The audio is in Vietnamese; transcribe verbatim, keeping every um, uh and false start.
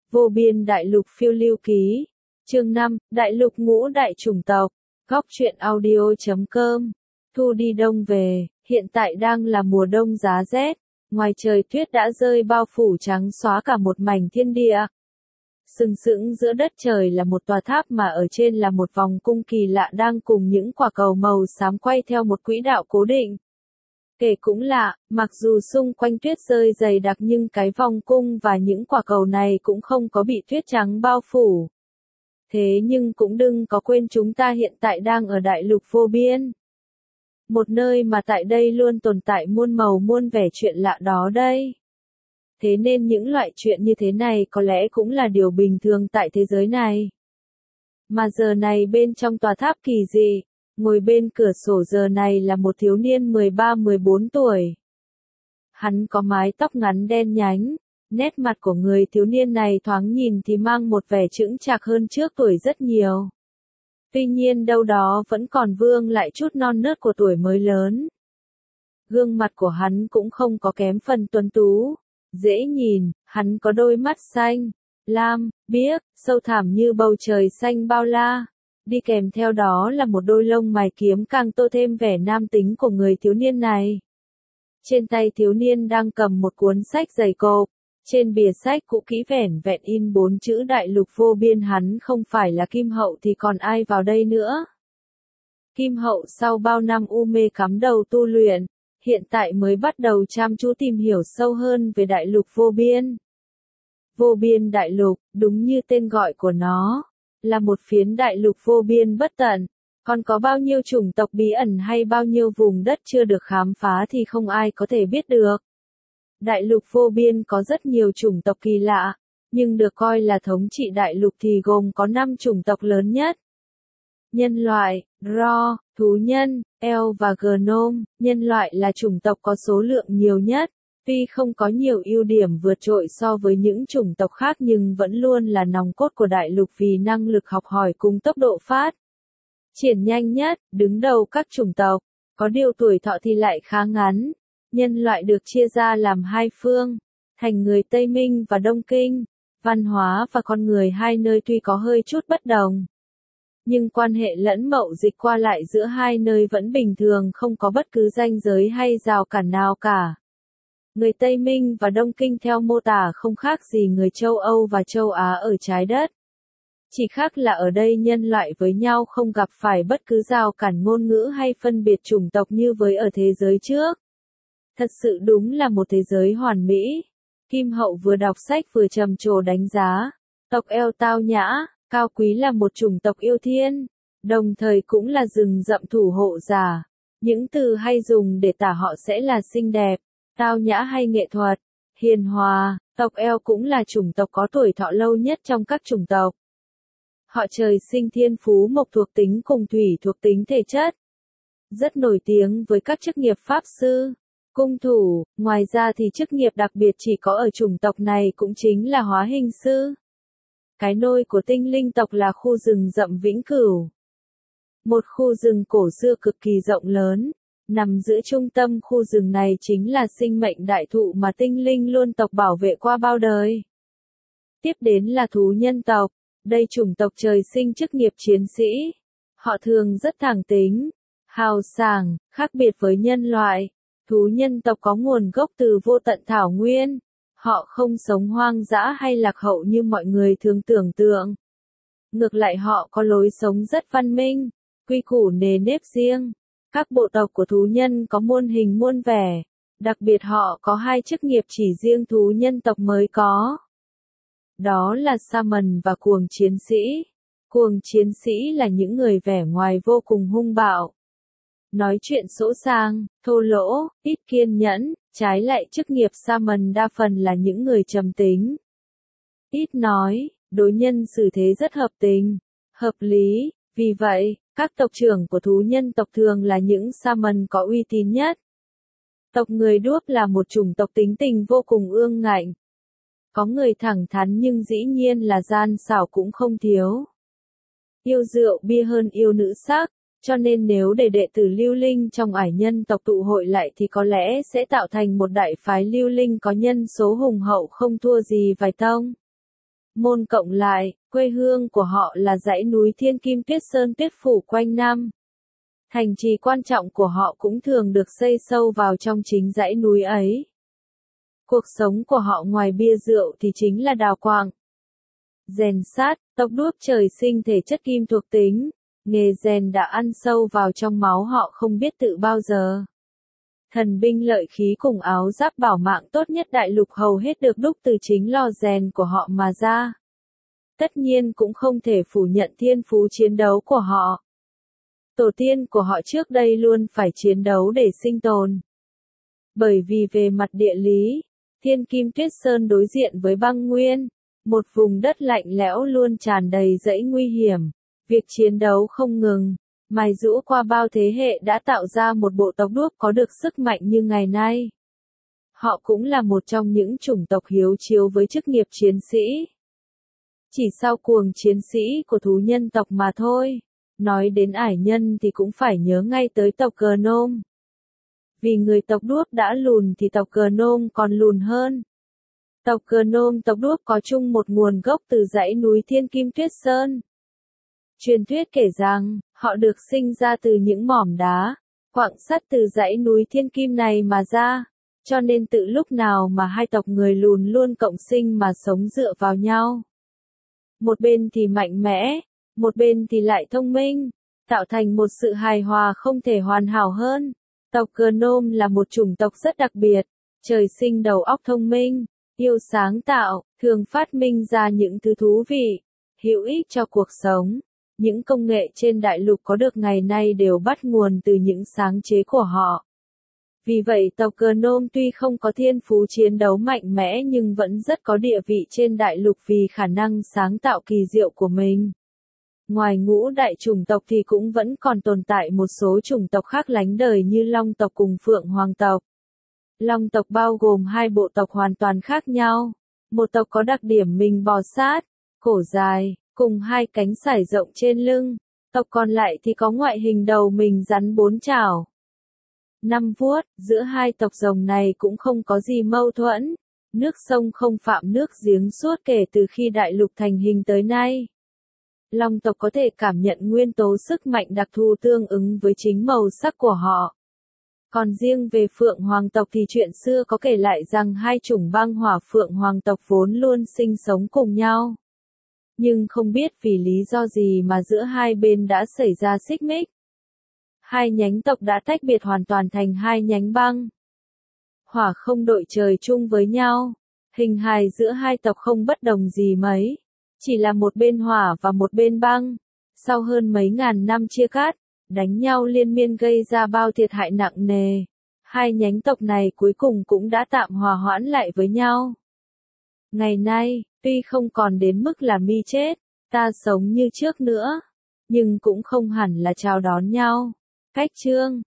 Vô biên đại lục phiêu lưu ký. Chương năm, Đại lục ngũ đại chủng tộc. Góc truyện audio chấm com. Thu đi đông về, hiện tại đang là mùa đông giá rét. Ngoài trời tuyết đã rơi bao phủ trắng xóa cả một mảnh thiên địa. Sừng sững giữa đất trời là một tòa tháp mà ở trên là một vòng cung kỳ lạ đang cùng những quả cầu màu xám quay theo một quỹ đạo cố định. Kể cũng lạ, mặc dù xung quanh tuyết rơi dày đặc nhưng cái vòng cung và những quả cầu này cũng không có bị tuyết trắng bao phủ. Thế nhưng cũng đừng có quên chúng ta hiện tại đang ở đại lục vô biên. Một nơi mà tại đây luôn tồn tại muôn màu muôn vẻ chuyện lạ đó đây. Thế nên những loại chuyện như thế này có lẽ cũng là điều bình thường tại thế giới này. Mà giờ này bên trong tòa tháp kỳ dị, ngồi bên cửa sổ giờ này là một thiếu niên mười ba mười bốn tuổi. Hắn có mái tóc ngắn đen nhánh, nét mặt của người thiếu niên này thoáng nhìn thì mang một vẻ chững chạc hơn trước tuổi rất nhiều. Tuy nhiên đâu đó vẫn còn vương lại chút non nớt của tuổi mới lớn. Gương mặt của hắn cũng không có kém phần tuấn tú, dễ nhìn, hắn có đôi mắt xanh, lam, biếc, sâu thẳm như bầu trời xanh bao la. Đi kèm theo đó là một đôi lông mày kiếm càng tô thêm vẻ nam tính của người thiếu niên này. Trên tay thiếu niên đang cầm một cuốn sách dày cộp, trên bìa sách cũ kỹ vẻn vẹn in bốn chữ đại lục vô biên. Hắn không phải là Kim Hậu thì còn ai vào đây nữa. Kim Hậu sau bao năm u mê cắm đầu tu luyện, hiện tại mới bắt đầu chăm chú tìm hiểu sâu hơn về đại lục vô biên. Vô biên đại lục, đúng như tên gọi của nó, là một phiến đại lục vô biên bất tận. Còn có bao nhiêu chủng tộc bí ẩn hay bao nhiêu vùng đất chưa được khám phá thì không ai có thể biết được. Đại lục vô biên có rất nhiều chủng tộc kỳ lạ, nhưng được coi là thống trị đại lục thì gồm có năm chủng tộc lớn nhất. Nhân loại, Ro, thú nhân, Elf và Gnome. Nhân loại là chủng tộc có số lượng nhiều nhất, tuy không có nhiều ưu điểm vượt trội so với những chủng tộc khác nhưng vẫn luôn là nòng cốt của đại lục vì năng lực học hỏi cùng tốc độ phát triển nhanh nhất, đứng đầu các chủng tộc. Có điều tuổi thọ thì lại khá ngắn. Nhân loại được chia ra làm hai phương, thành người Tây Minh và Đông Kinh. Văn hóa và con người hai nơi tuy có hơi chút bất đồng, nhưng quan hệ lẫn mậu dịch qua lại giữa hai nơi vẫn bình thường, không có bất cứ ranh giới hay rào cản nào cả. Người Tây Minh và Đông Kinh theo mô tả không khác gì người châu Âu và châu Á ở trái đất. Chỉ khác là ở đây nhân loại với nhau không gặp phải bất cứ rào cản ngôn ngữ hay phân biệt chủng tộc như với ở thế giới trước. Thật sự đúng là một thế giới hoàn mỹ. Kim Hậu vừa đọc sách vừa trầm trồ đánh giá. Tộc Eo tao nhã, cao quý là một chủng tộc yêu thiên, đồng thời cũng là rừng rậm thủ hộ giả. Những từ hay dùng để tả họ sẽ là xinh đẹp, tao nhã hay nghệ thuật, hiền hòa. Tộc Eo cũng là chủng tộc có tuổi thọ lâu nhất trong các chủng tộc. Họ trời sinh thiên phú mộc thuộc tính cùng thủy thuộc tính thể chất. Rất nổi tiếng với các chức nghiệp pháp sư, cung thủ. Ngoài ra thì chức nghiệp đặc biệt chỉ có ở chủng tộc này cũng chính là hóa hình sư. Cái nôi của tinh linh tộc là khu rừng rậm Vĩnh Cửu. Một khu rừng cổ xưa cực kỳ rộng lớn. Nằm giữa trung tâm khu rừng này chính là sinh mệnh đại thụ mà tinh linh luôn tộc bảo vệ qua bao đời. Tiếp đến là thú nhân tộc. Đây chủng tộc trời sinh chức nghiệp chiến sĩ. Họ thường rất thẳng tính, hào sảng, khác biệt với nhân loại. Thú nhân tộc có nguồn gốc từ vô tận thảo nguyên. Họ không sống hoang dã hay lạc hậu như mọi người thường tưởng tượng. Ngược lại họ có lối sống rất văn minh, quy củ nề nếp riêng. Các bộ tộc của thú nhân có muôn hình muôn vẻ. Đặc biệt họ có hai chức nghiệp chỉ riêng thú nhân tộc mới có. Đó là Shaman và cuồng chiến sĩ. Cuồng chiến sĩ là những người vẻ ngoài vô cùng hung bạo, nói chuyện sỗ sàng, thô lỗ, ít kiên nhẫn. Trái lại chức nghiệp Shaman đa phần là những người trầm tính, ít nói, đối nhân xử thế rất hợp tình, hợp lý. Vì vậy, các tộc trưởng của thú nhân tộc thường là những Shaman có uy tín nhất. Tộc người Đuốc là một chủng tộc tính tình vô cùng ương ngạnh. Có người thẳng thắn nhưng dĩ nhiên là gian xảo cũng không thiếu. Yêu rượu bia hơn yêu nữ sắc, cho nên nếu để đệ tử lưu linh trong ải nhân tộc tụ hội lại thì có lẽ sẽ tạo thành một đại phái lưu linh có nhân số hùng hậu không thua gì vài tông. môn cộng lại, quê hương của họ là dãy núi Thiên Kim Tuyết Sơn tuyết phủ quanh năm. Thành trì quan trọng của họ cũng thường được xây sâu vào trong chính dãy núi ấy. Cuộc sống của họ ngoài bia rượu thì chính là đào quạng, rèn sát, tộc đuốc trời sinh thể chất kim thuộc tính, nghề rèn đã ăn sâu vào trong máu họ không biết tự bao giờ. Thần binh lợi khí cùng áo giáp bảo mạng tốt nhất đại lục hầu hết được đúc từ chính lò rèn của họ mà ra. Tất nhiên cũng không thể phủ nhận thiên phú chiến đấu của họ. Tổ tiên của họ trước đây luôn phải chiến đấu để sinh tồn. Bởi vì về mặt địa lý, Thiên Kim Tuyết Sơn đối diện với băng nguyên, một vùng đất lạnh lẽo luôn tràn đầy dãy nguy hiểm. Việc chiến đấu không ngừng, mài giũa qua bao thế hệ đã tạo ra một bộ tộc đuốc có được sức mạnh như ngày nay. Họ cũng là một trong những chủng tộc hiếu chiến với chức nghiệp chiến sĩ. Chỉ sau cuồng chiến sĩ của thú nhân tộc mà thôi. Nói đến ải nhân thì cũng phải nhớ ngay tới tộc Gnome. Vì người tộc đuốc đã lùn thì tộc Gnome còn lùn hơn. Tộc Gnome tộc đuốc có chung một nguồn gốc từ dãy núi Thiên Kim Tuyết Sơn. Truyền thuyết kể rằng, họ được sinh ra từ những mỏm đá, quặng sắt từ dãy núi Thiên Kim này mà ra, cho nên từ lúc nào mà hai tộc người lùn luôn cộng sinh mà sống dựa vào nhau. Một bên thì mạnh mẽ, một bên thì lại thông minh, tạo thành một sự hài hòa không thể hoàn hảo hơn. Tộc Gnome là một chủng tộc rất đặc biệt, trời sinh đầu óc thông minh, yêu sáng tạo, thường phát minh ra những thứ thú vị, hữu ích cho cuộc sống. Những công nghệ trên đại lục có được ngày nay đều bắt nguồn từ những sáng chế của họ. Vì vậy tộc Gnome tuy không có thiên phú chiến đấu mạnh mẽ nhưng vẫn rất có địa vị trên đại lục vì khả năng sáng tạo kỳ diệu của mình. Ngoài ngũ đại chủng tộc thì cũng vẫn còn tồn tại một số chủng tộc khác lánh đời như Long tộc cùng Phượng Hoàng tộc. Long tộc bao gồm hai bộ tộc hoàn toàn khác nhau. Một tộc có đặc điểm mình bò sát, cổ dài, cùng hai cánh sải rộng trên lưng. Tộc còn lại thì có ngoại hình đầu mình rắn bốn chảo, năm vuốt. Giữa hai tộc rồng này cũng không có gì mâu thuẫn. Nước sông không phạm nước giếng suốt kể từ khi đại lục thành hình tới nay. Long tộc có thể cảm nhận nguyên tố sức mạnh đặc thù tương ứng với chính màu sắc của họ. Còn riêng về Phượng Hoàng tộc thì chuyện xưa có kể lại rằng hai chủng băng hỏa Phượng Hoàng tộc vốn luôn sinh sống cùng nhau. Nhưng không biết vì lý do gì mà giữa hai bên đã xảy ra xích mích. Hai nhánh tộc đã tách biệt hoàn toàn thành hai nhánh băng hỏa không đội trời chung với nhau. Hình hài giữa hai tộc không bất đồng gì mấy. Chỉ là một bên hỏa và một bên băng. Sau hơn mấy ngàn năm chia cắt, đánh nhau liên miên gây ra bao thiệt hại nặng nề. Hai nhánh tộc này cuối cùng cũng đã tạm hòa hoãn lại với nhau. Ngày nay, tuy không còn đến mức là mi chết, ta sống như trước nữa, nhưng cũng không hẳn là chào đón nhau. Cách chương